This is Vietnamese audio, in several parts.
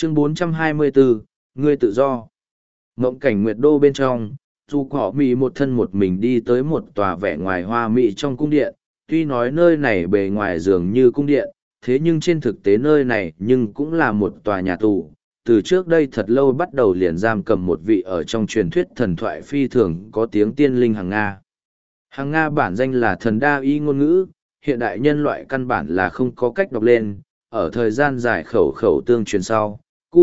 Chương 424, Ngươi tự do. Mộng cảnh nguyệt đô bên trong, dù cỏ mì một thân một mình đi tới một tòa vẻ ngoài hoa mỹ trong cung điện, tuy nói nơi này bề ngoài dường như cung điện, thế nhưng trên thực tế nơi này nhưng cũng là một tòa nhà tù. Từ trước đây thật lâu bắt đầu liền giam cầm một vị ở trong truyền thuyết thần thoại phi thường có tiếng tiên linh hàng Nga. Hàng Nga bản danh là thần đa y ngôn ngữ, hiện đại nhân loại căn bản là không có cách đọc lên, ở thời gian dài khẩu khẩu tương truyền sau.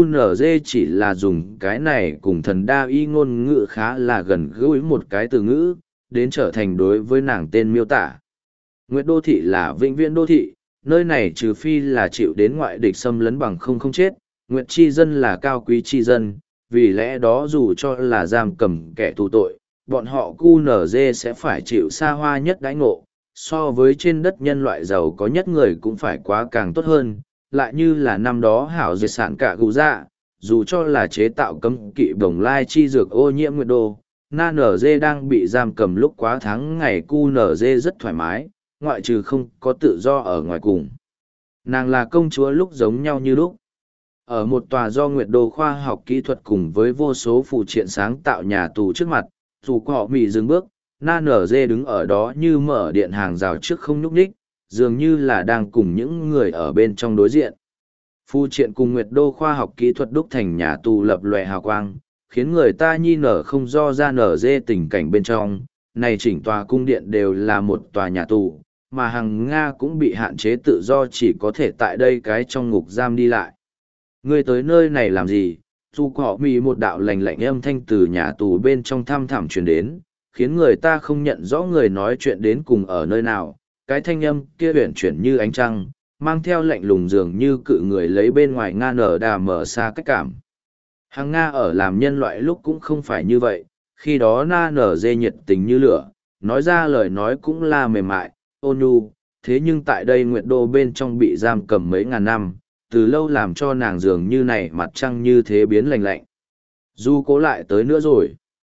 QNZ chỉ là dùng cái này cùng thần đa y ngôn ngữ khá là gần gũi một cái từ ngữ, đến trở thành đối với nàng tên miêu tả. Nguyệt đô thị là vĩnh viễn đô thị, nơi này trừ phi là chịu đến ngoại địch xâm lấn bằng không chết, Nguyệt chi dân là cao quý chi dân, vì lẽ đó dù cho là giam cầm kẻ tù tội, bọn họ QNZ sẽ phải chịu xa hoa nhất đãi ngộ, so với trên đất nhân loại giàu có nhất người cũng phải quá càng tốt hơn, lại như là năm đó hảo diệt sản cả gù dạ, dù cho là chế tạo cấm kỵ bồng lai chi dược ô nhiễm nguyệt đô, NZ đang bị giam cầm lúc quá tháng ngày QNZ rất thoải mái, ngoại trừ không có tự do ở ngoài cùng. Nàng là công chúa lúc giống nhau như lúc. Ở một tòa do nguyệt đô khoa học kỹ thuật cùng với vô số phụ triện sáng tạo nhà tù trước mặt, dù họ mì dừng bước, NZ đứng ở đó như mở điện hàng rào trước không nhúc nhích, dường như là đang cùng những người ở bên trong đối diện. Phu triện cùng nguyệt đô khoa học kỹ thuật đúc thành nhà tù lập lòe hào quang, khiến người ta nhi nở không do ra nở dê tình cảnh bên trong. Này chỉnh tòa cung điện đều là một tòa nhà tù, mà hàng Nga cũng bị hạn chế tự do chỉ có thể tại đây cái trong ngục giam đi lại. Ngươi tới nơi này làm gì? Dù họ mì một đạo lành lạnh âm thanh từ nhà tù bên trong thăm thẳm truyền đến, khiến người ta không nhận rõ người nói chuyện đến cùng ở nơi nào. Cái thanh âm kia uyển chuyển như ánh trăng, mang theo lạnh lùng dường như cự người lấy bên ngoài Nga nở đà mở xa cách cảm. Hàng Nga ở làm nhân loại lúc cũng không phải như vậy, khi đó na nở dê nhiệt tình như lửa, nói ra lời nói cũng là mềm mại, ôn nhu, thế nhưng tại đây nguyệt đô bên trong bị giam cầm mấy ngàn năm, từ lâu làm cho nàng dường như này mặt trăng như thế biến lạnh lạnh. Dù cố lại tới nữa rồi.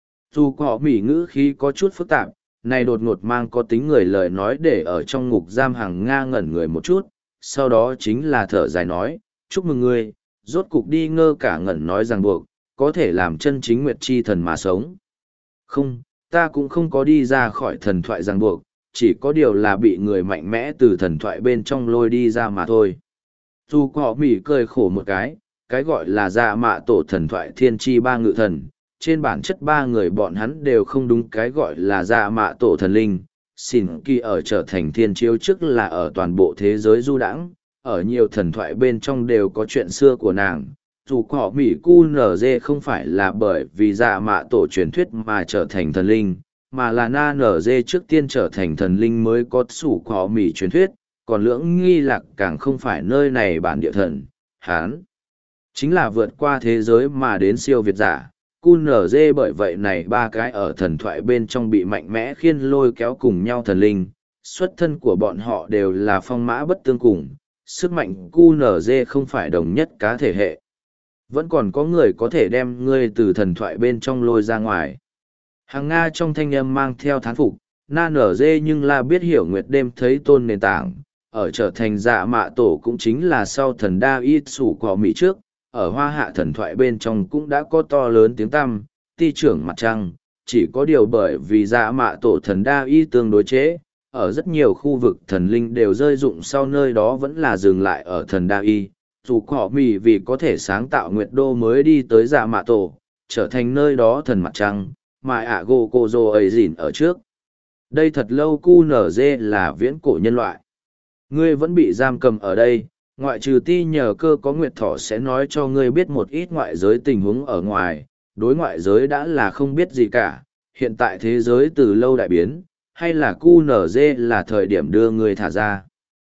Dù họ mỉ ngữ khí có chút phức tạp, này đột ngột mang có tính người lời nói để ở trong ngục giam hàng Nga ngẩn người một chút, sau đó chính là thở dài nói, chúc mừng ngươi, rốt cục đi ngơ cả ngẩn nói ràng buộc, có thể làm chân chính nguyệt chi thần mà sống. Không, ta cũng không có đi ra khỏi thần thoại ràng buộc, chỉ có điều là bị người mạnh mẽ từ thần thoại bên trong lôi đi ra mà thôi. Dù họ mỉ cười khổ một cái gọi là dạ mạ tổ thần thoại thiên tri ba ngự thần, trên bản chất ba người bọn hắn đều không đúng cái gọi là dạ mạ tổ thần linh. Xin kỳ ở trở thành thiên chiếu trước là ở toàn bộ thế giới du đãng, ở nhiều thần thoại bên trong đều có chuyện xưa của nàng. Dù họ Mỹ QNZ không phải là bởi vì dạ mạ tổ truyền thuyết mà trở thành thần linh, mà là na NZ trước tiên trở thành thần linh mới có sủ họ Mỹ truyền thuyết, còn lưỡng nghi lạc càng không phải nơi này bản địa thần, hán. Chính là vượt qua thế giới mà đến siêu việt giả. QNZ bởi vậy này ba cái ở thần thoại bên trong bị mạnh mẽ khiên lôi kéo cùng nhau thần linh, xuất thân của bọn họ đều là phong mã bất tương cùng, sức mạnh QNZ không phải đồng nhất cá thể hệ. Vẫn còn có người có thể đem ngươi từ thần thoại bên trong lôi ra ngoài. Hàng Nga trong thanh âm mang theo thán phục, na nở dê nhưng là biết hiểu nguyệt đêm thấy tôn nền tảng, ở trở thành dạ mạ tổ cũng chính là sau thần đa ít sủ của Mỹ trước. Ở hoa hạ thần thoại bên trong cũng đã có to lớn tiếng tăm, ti trưởng mặt trăng, chỉ có điều bởi vì dạ mạ tổ thần đa y tương đối chế, ở rất nhiều khu vực thần linh đều rơi dụng sau nơi đó vẫn là dừng lại ở thần đa y, dù họ mì vì có thể sáng tạo nguyệt đô mới đi tới dạ mạ tổ, trở thành nơi đó thần mặt trăng, mà ạ gô cô dô ấy dỉn ở trước. Đây thật lâu QNZ là viễn cổ nhân loại. Ngươi vẫn bị giam cầm ở đây. Ngoại trừ ti nhờ cơ có nguyệt thỏ sẽ nói cho ngươi biết một ít ngoại giới tình huống ở ngoài, đối ngoại giới đã là không biết gì cả, hiện tại thế giới từ lâu đại biến, hay là QNZ là thời điểm đưa ngươi thả ra.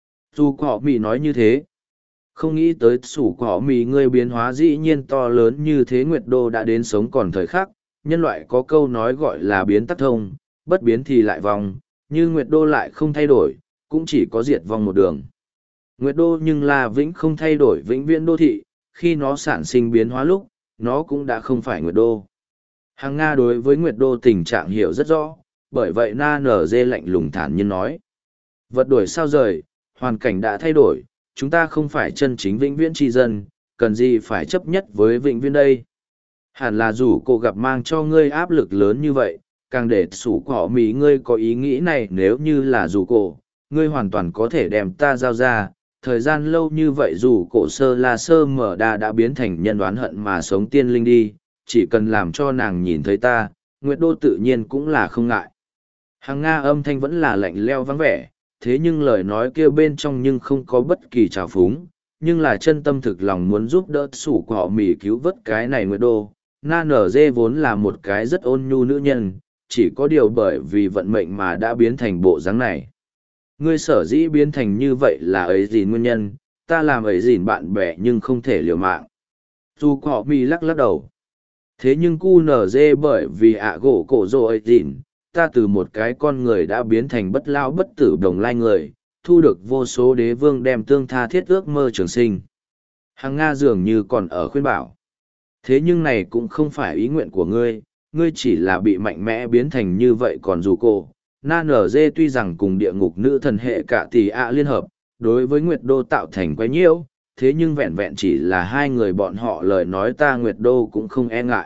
Dù họ mì nói như thế, không nghĩ tới sủ họ mì ngươi biến hóa dĩ nhiên to lớn như thế nguyệt đô đã đến sống còn thời khắc, nhân loại có câu nói gọi là biến tắc thông, bất biến thì lại vong, như nguyệt đô lại không thay đổi, cũng chỉ có diệt vong một đường. Nguyệt đô nhưng là vĩnh không thay đổi vĩnh viễn đô thị, khi nó sản sinh biến hóa lúc, nó cũng đã không phải Nguyệt đô. Hàng Nga đối với Nguyệt đô tình trạng hiểu rất rõ, bởi vậy na nở dê lạnh lùng thản nhiên nói. Vật đổi sao rời, hoàn cảnh đã thay đổi, chúng ta không phải chân chính vĩnh viễn tri dân, cần gì phải chấp nhất với vĩnh viên đây. Hẳn là dù cô gặp mang cho ngươi áp lực lớn như vậy, càng để sủ cỏ mì ngươi có ý nghĩ này. Nếu như là dù cổ, ngươi hoàn toàn có thể đem ta giao ra. Thời gian lâu như vậy dù cổ sơ la sơ mở đa đã biến thành nhân oán hận mà sống tiên linh đi, chỉ cần làm cho nàng nhìn thấy ta, Nguyệt Đô tự nhiên cũng là không ngại. Hằng Nga âm thanh vẫn là lạnh leo vắng vẻ, thế nhưng lời nói kia bên trong nhưng không có bất kỳ trào phúng, nhưng là chân tâm thực lòng muốn giúp đỡ sủ của họ mỉ cứu vớt cái này Nguyệt Đô. Na nở dê vốn là một cái rất ôn nhu nữ nhân, chỉ có điều bởi vì vận mệnh mà đã biến thành bộ dáng này. Ngươi sở dĩ biến thành như vậy là ấy gì nguyên nhân, ta làm ấy gì bạn bè nhưng không thể liều mạng. Dù họ mỉ lắc lắc đầu. Thế nhưng cu nở dê bởi vì ạ gỗ cổ rồ ấy dịn, ta từ một cái con người đã biến thành bất lao bất tử đồng lai người, thu được vô số đế vương đem tương tha thiết ước mơ trường sinh. Hằng Nga dường như còn ở khuyên bảo. Thế nhưng này cũng không phải ý nguyện của ngươi, ngươi chỉ là bị mạnh mẽ biến thành như vậy. Còn dù cô, Na Nở Dê tuy rằng cùng địa ngục nữ thần hệ cả tỷ ạ liên hợp, đối với Nguyệt Đô tạo thành quấy nhiễu, thế nhưng vẹn vẹn chỉ là hai người bọn họ lời nói ta Nguyệt Đô cũng không e ngại.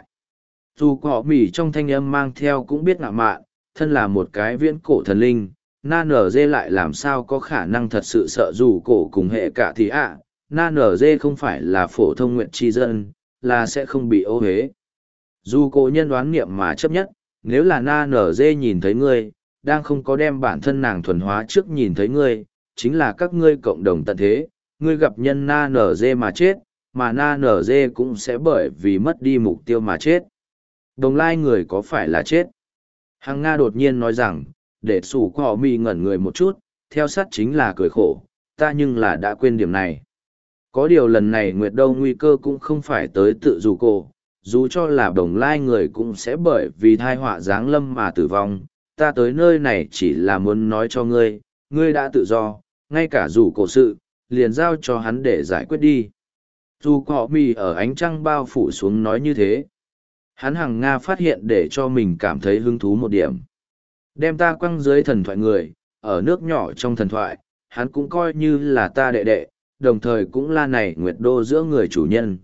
Dù họ mỉ trong thanh âm mang theo cũng biết ngạo mạn, thân là một cái viễn cổ thần linh, Na Nở Dê lại làm sao có khả năng thật sự sợ dù cổ cùng hệ cả tỷ ạ. Na Nở Dê không phải là phổ thông nguyện tri dân, là sẽ không bị ô hế. Dù cô nhân đoán nghiệm mà chấp nhất, nếu là Na Nở Dê nhìn thấy ngươi, đang không có đem bản thân nàng thuần hóa trước nhìn thấy ngươi, chính là các ngươi cộng đồng tận thế, ngươi gặp nhân Na Nở Dê mà chết, mà Na Nở Dê cũng sẽ bởi vì mất đi mục tiêu mà chết. Đồng lai người có phải là chết? Hằng Nga đột nhiên nói rằng, để sủ cỏ mì ngẩn người một chút, theo sát chính là cười khổ, ta nhưng là đã quên điểm này. Có điều lần này Nguyệt Đâu nguy cơ cũng không phải tới tự dù cô, dù cho là đồng lai người cũng sẽ bởi vì thai họa giáng lâm mà tử vong. Ta tới nơi này chỉ là muốn nói cho ngươi, ngươi đã tự do, ngay cả dù cổ sự, liền giao cho hắn để giải quyết đi. Dù cọ mì ở ánh trăng bao phủ xuống nói như thế. Hắn Hằng Nga phát hiện để cho mình cảm thấy hứng thú một điểm. Đem ta quăng dưới thần thoại người, ở nước nhỏ trong thần thoại, hắn cũng coi như là ta đệ đệ, đồng thời cũng là này Nguyệt Đô giữa người chủ nhân.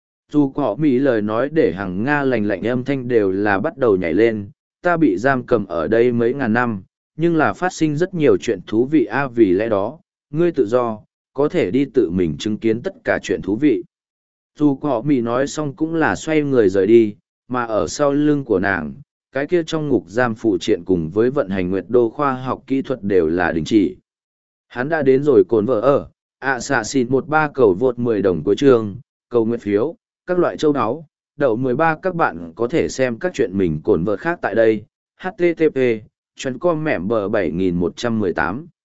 Dù có Mỹ lời nói để Hằng Nga lành lạnh âm thanh đều là bắt đầu nhảy lên, ta bị giam cầm ở đây mấy ngàn năm, nhưng là phát sinh rất nhiều chuyện thú vị vì lẽ đó, ngươi tự do, có thể đi tự mình chứng kiến tất cả chuyện thú vị. Dù có Mỹ nói xong cũng là xoay người rời đi, mà ở sau lưng của nàng, cái kia trong ngục giam phụ triện cùng với vận hành Nguyệt Đô khoa học kỹ thuật đều là đình chỉ. Hắn đã đến rồi cồn vợ ở, xạ xịt 13 cầu vượt 10 đồng cuối chương, cầu nguyện phiếu, các loại châu áo, đậu 13 các bạn có thể xem các chuyện mình cồn vợ khác tại đây, http://com mẻm bờ 7118